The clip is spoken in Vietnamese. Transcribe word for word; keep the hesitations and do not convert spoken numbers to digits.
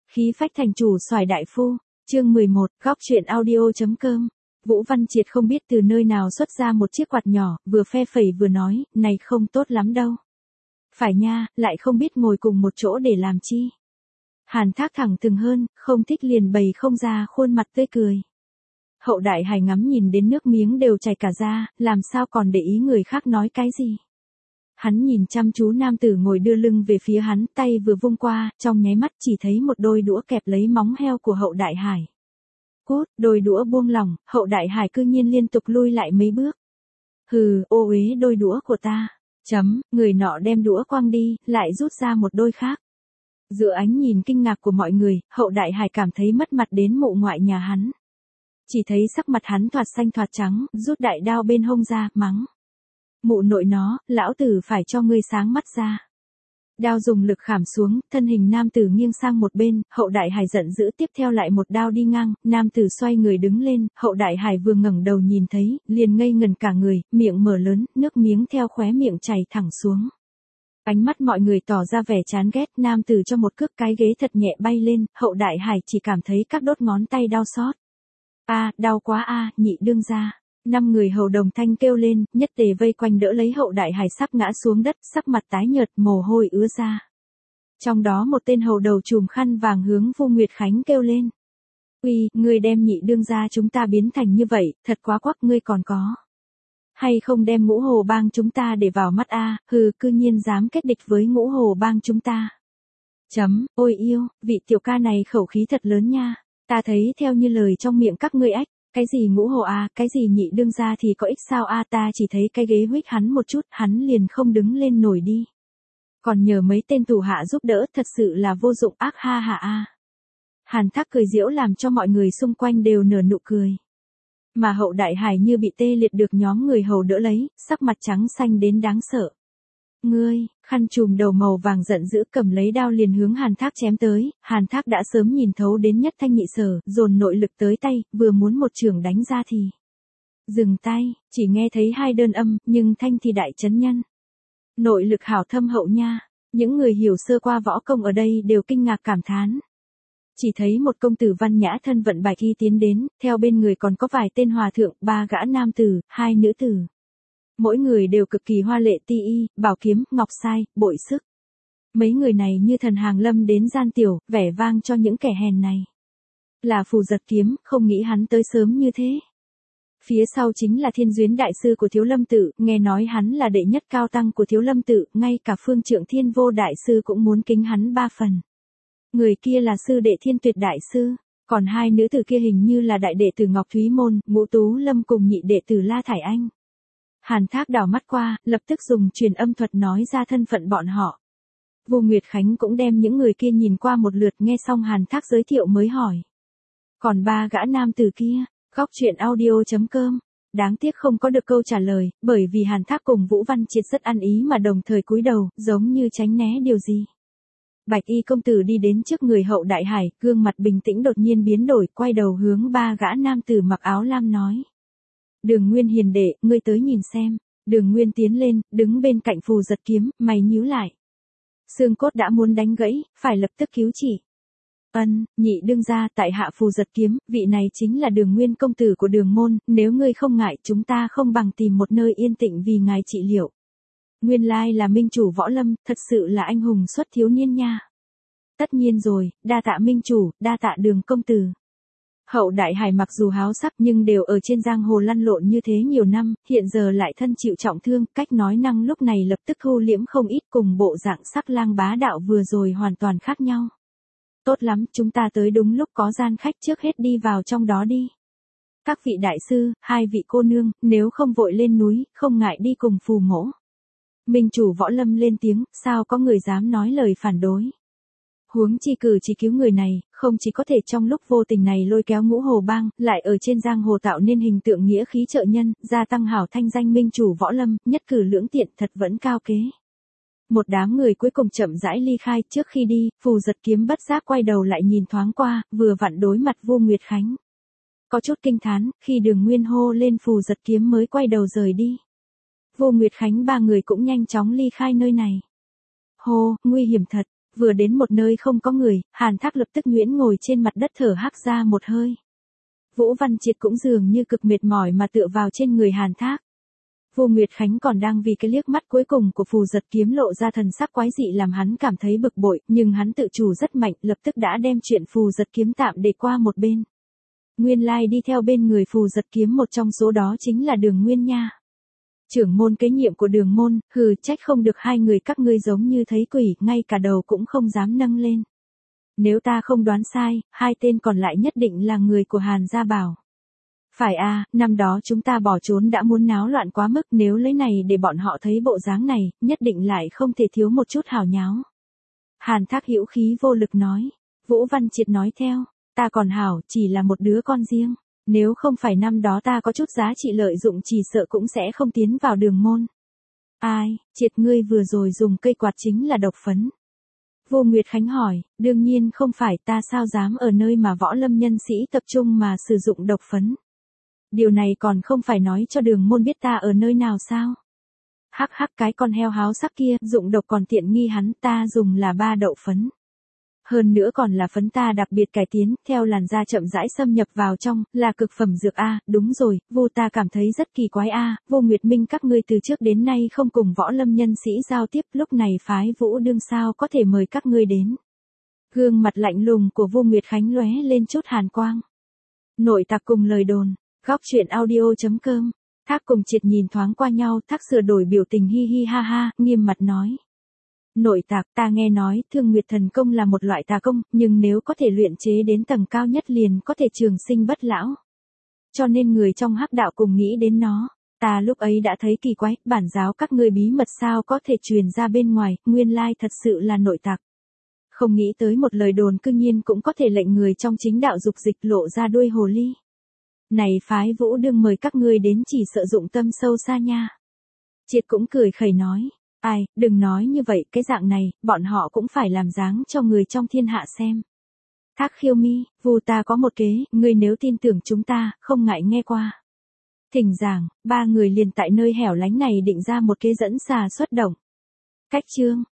Khí phách thành chủ xoài đại phu, chương mười một, góc truyện audio.com. Vũ Văn Triệt không biết từ nơi nào xuất ra một chiếc quạt nhỏ, vừa phe phẩy vừa nói, này không tốt lắm đâu. Phải nha, lại không biết ngồi cùng một chỗ để làm chi. Hàn Thác thẳng thừng hơn, không thích liền bày không ra khuôn mặt tươi cười. Hậu Đại Hải ngắm nhìn đến nước miếng đều chảy cả ra, làm sao còn để ý người khác nói cái gì. Hắn nhìn chăm chú nam tử ngồi đưa lưng về phía hắn, tay vừa vung qua, trong nháy mắt chỉ thấy một đôi đũa kẹp lấy móng heo của Hậu Đại Hải. Cút, đôi đũa buông lỏng, Hậu Đại Hải cư nhiên liên tục lui lại mấy bước. Hừ, ô uế đôi đũa của ta. Chấm, người nọ đem đũa quăng đi, lại rút ra một đôi khác. Giữa ánh nhìn kinh ngạc của mọi người, Hậu Đại Hải cảm thấy mất mặt đến mụ ngoại nhà hắn. Chỉ thấy sắc mặt hắn thoạt xanh thoạt trắng, rút đại đao bên hông ra, mắng. Mụ nội nó, lão tử phải cho ngươi sáng mắt ra. Đao dùng lực khảm xuống, thân hình nam tử nghiêng sang một bên, Hậu Đại Hải giận dữ tiếp theo lại một đao đi ngang, nam tử xoay người đứng lên, Hậu Đại Hải vừa ngẩng đầu nhìn thấy, liền ngây ngần cả người, miệng mở lớn, nước miếng theo khóe miệng chảy thẳng xuống. Ánh mắt mọi người tỏ ra vẻ chán ghét, nam tử cho một cước cái ghế thật nhẹ bay lên, Hậu Đại Hải chỉ cảm thấy các đốt ngón tay đau xót. A, đau quá a, nhị đương gia. Năm người hầu đồng thanh kêu lên, nhất tề vây quanh đỡ lấy Hậu Đại Hải sắp ngã xuống đất, sắc mặt tái nhợt, mồ hôi ứa ra. Trong đó một tên hầu đầu trùm khăn vàng hướng Vu Nguyệt Khánh kêu lên. Uy, ngươi đem nhị đương gia chúng ta biến thành như vậy, thật quá quắc, ngươi còn có. Hay không đem Ngũ Hồ bang chúng ta để vào mắt a, hừ, cư nhiên dám kết địch với Ngũ Hồ bang chúng ta. Chấm, ôi yêu, vị tiểu ca này khẩu khí thật lớn nha, ta thấy theo như lời trong miệng các ngươi ách. Cái gì Ngũ Hồ à, cái gì nhị đương gia thì có ích sao a, ta chỉ thấy cái ghế huých hắn một chút, hắn liền không đứng lên nổi đi. Còn nhờ mấy tên thủ hạ giúp đỡ, thật sự là vô dụng, ác ha ha a. Hàn Thác cười giễu làm cho mọi người xung quanh đều nở nụ cười. Mà Hậu Đại Hải như bị tê liệt được nhóm người hầu đỡ lấy, sắc mặt trắng xanh đến đáng sợ. Ngươi, khăn trùm đầu màu vàng giận dữ cầm lấy đao liền hướng Hàn Thác chém tới, Hàn Thác đã sớm nhìn thấu đến nhất thanh nhị sở, dồn nội lực tới tay, vừa muốn một chưởng đánh ra thì. Dừng tay, chỉ nghe thấy hai đơn âm, nhưng thanh thì đại chấn nhân. Nội lực hảo thâm hậu nha, những người hiểu sơ qua võ công ở đây đều kinh ngạc cảm thán. Chỉ thấy một công tử văn nhã thân vận bài thi tiến đến, theo bên người còn có vài tên hòa thượng, ba gã nam tử, hai nữ tử. Mỗi người đều cực kỳ hoa lệ ti y, bảo kiếm, ngọc sai, bội sức. Mấy người này như thần hàng lâm đến gian tiểu, vẻ vang cho những kẻ hèn này. Là Phù Giật Kiếm, không nghĩ hắn tới sớm như thế. Phía sau chính là Thiên Duyến đại sư của Thiếu Lâm Tự, nghe nói hắn là đệ nhất cao tăng của Thiếu Lâm Tự, ngay cả Phương Trượng Thiên Vô đại sư cũng muốn kính hắn ba phần. Người kia là sư đệ Thiên Tuyệt đại sư, còn hai nữ tử kia hình như là đại đệ tử Ngọc Thúy Môn, Ngũ Tú Lâm cùng nhị đệ tử La Thải Anh. Hàn Thác đảo mắt qua, lập tức dùng truyền âm thuật nói ra thân phận bọn họ. Vu Nguyệt Khánh cũng đem những người kia nhìn qua một lượt, nghe xong Hàn Thác giới thiệu mới hỏi. Còn ba gã nam tử kia, góc truyện audio.com. Đáng tiếc không có được câu trả lời, bởi vì Hàn Thác cùng Vũ Văn Triệt rất ăn ý mà đồng thời cúi đầu, giống như tránh né điều gì. Bạch y công tử đi đến trước người Hậu Đại Hải, gương mặt bình tĩnh đột nhiên biến đổi, quay đầu hướng ba gã nam tử mặc áo lam nói. Đường Nguyên hiền đệ, ngươi tới nhìn xem. Đường Nguyên tiến lên, đứng bên cạnh Phù Giật Kiếm, mày nhíu lại. Xương cốt đã muốn đánh gãy, phải lập tức cứu chỉ. Ân, nhị đương gia, tại hạ Phù Giật Kiếm, vị này chính là Đường Nguyên công tử của Đường môn, nếu ngươi không ngại, chúng ta không bằng tìm một nơi yên tĩnh vì ngài trị liệu. Nguyên lai là minh chủ võ lâm, thật sự là anh hùng xuất thiếu niên nha. Tất nhiên rồi, đa tạ minh chủ, đa tạ Đường công tử. Hậu Đại Hải mặc dù háo sắc nhưng đều ở trên giang hồ lăn lộn như thế nhiều năm, hiện giờ lại thân chịu trọng thương, cách nói năng lúc này lập tức thu liễm không ít, cùng bộ dạng sắc lang bá đạo vừa rồi hoàn toàn khác nhau. Tốt lắm, chúng ta tới đúng lúc, có gian khách trước hết đi vào trong đó đi. Các vị đại sư, hai vị cô nương, nếu không vội lên núi, không ngại đi cùng phù mỗ. Minh chủ võ lâm lên tiếng, sao có người dám nói lời phản đối. Huống chi cử chỉ cứu người này, không chỉ có thể trong lúc vô tình này lôi kéo Ngũ Hồ bang, lại ở trên giang hồ tạo nên hình tượng nghĩa khí trợ nhân, gia tăng hảo thanh danh minh chủ võ lâm, nhất cử lưỡng tiện, thật vẫn cao kế. Một đám người cuối cùng chậm rãi ly khai, trước khi đi, Phù Giật Kiếm bất giác quay đầu lại nhìn thoáng qua, vừa vặn đối mặt Vu Nguyệt Khánh. Có chút kinh thán, khi Đường Nguyên hô lên Phù Giật Kiếm mới quay đầu rời đi. Vu Nguyệt Khánh ba người cũng nhanh chóng ly khai nơi này. Hô, nguy hiểm thật. Vừa đến một nơi không có người, Hàn Thác lập tức nhuyễn ngồi trên mặt đất thở hắt ra một hơi. Vũ Văn Triệt cũng dường như cực mệt mỏi mà tựa vào trên người Hàn Thác. Vô Nguyệt Khánh còn đang vì cái liếc mắt cuối cùng của Phù Giật Kiếm lộ ra thần sắc quái dị làm hắn cảm thấy bực bội, nhưng hắn tự chủ rất mạnh, lập tức đã đem chuyện Phù Giật Kiếm tạm để qua một bên. Nguyên lai đi theo bên người Phù Giật Kiếm một trong số đó chính là Đường Nguyên nha. Trưởng môn kế nhiệm của Đường môn, hừ, trách không được hai người các ngươi giống như thấy quỷ, ngay cả đầu cũng không dám nâng lên. Nếu ta không đoán sai, hai tên còn lại nhất định là người của Hàn Gia Bảo. Phải à, năm đó chúng ta bỏ trốn đã muốn náo loạn quá mức, nếu lấy này để bọn họ thấy bộ dáng này, nhất định lại không thể thiếu một chút hào nháo. Hàn Thác hữu khí vô lực nói. Vũ Văn Triệt nói theo, ta còn hảo, chỉ là một đứa con riêng. Nếu không phải năm đó ta có chút giá trị lợi dụng chỉ sợ cũng sẽ không tiến vào Đường môn. Ai, Triệt ngươi vừa rồi dùng cây quạt chính là độc phấn. Vô Nguyệt Khánh hỏi, đương nhiên không phải, ta sao dám ở nơi mà võ lâm nhân sĩ tập trung mà sử dụng độc phấn. Điều này còn không phải nói cho Đường môn biết ta ở nơi nào sao? Hắc hắc, cái con heo háo sắc kia, dụng độc còn tiện nghi hắn, ta dùng là ba đậu phấn. Hơn nữa còn là phấn ta đặc biệt cải tiến, theo làn da chậm rãi xâm nhập vào trong, là cực phẩm dược a, đúng rồi, Vô ta cảm thấy rất kỳ quái a, Vô Nguyệt Minh các ngươi từ trước đến nay không cùng võ lâm nhân sĩ giao tiếp, lúc này phái Vũ đương sao có thể mời các ngươi đến. Gương mặt lạnh lùng của Vô Nguyệt Khánh lóe lên chút hàn quang. Nội tặc cùng lời đồn, góc truyện audio chấm com. Thác cùng Triệt nhìn thoáng qua nhau, Thác sửa đổi biểu tình hi hi ha ha, nghiêm mặt nói. Nội tạc, ta nghe nói, Thương Nguyệt thần công là một loại tà công, nhưng nếu có thể luyện chế đến tầng cao nhất liền có thể trường sinh bất lão. Cho nên người trong hắc đạo cùng nghĩ đến nó. Ta lúc ấy đã thấy kỳ quái, bản giáo các ngươi bí mật sao có thể truyền ra bên ngoài, nguyên lai thật sự là nội tạc. Không nghĩ tới một lời đồn cư nhiên cũng có thể lệnh người trong chính đạo dục dịch lộ ra đuôi hồ ly. Này phái Vũ đương mời các ngươi đến chỉ sợ dụng tâm sâu xa nha. Triệt cũng cười khẩy nói. Ai, đừng nói như vậy, cái dạng này, bọn họ cũng phải làm dáng cho người trong thiên hạ xem. Thác Khiêu Mi, Vu ta có một kế, ngươi nếu tin tưởng chúng ta, không ngại nghe qua. Thỉnh giảng, ba người liền tại nơi hẻo lánh này định ra một kế dẫn xà xuất động. Cách chương.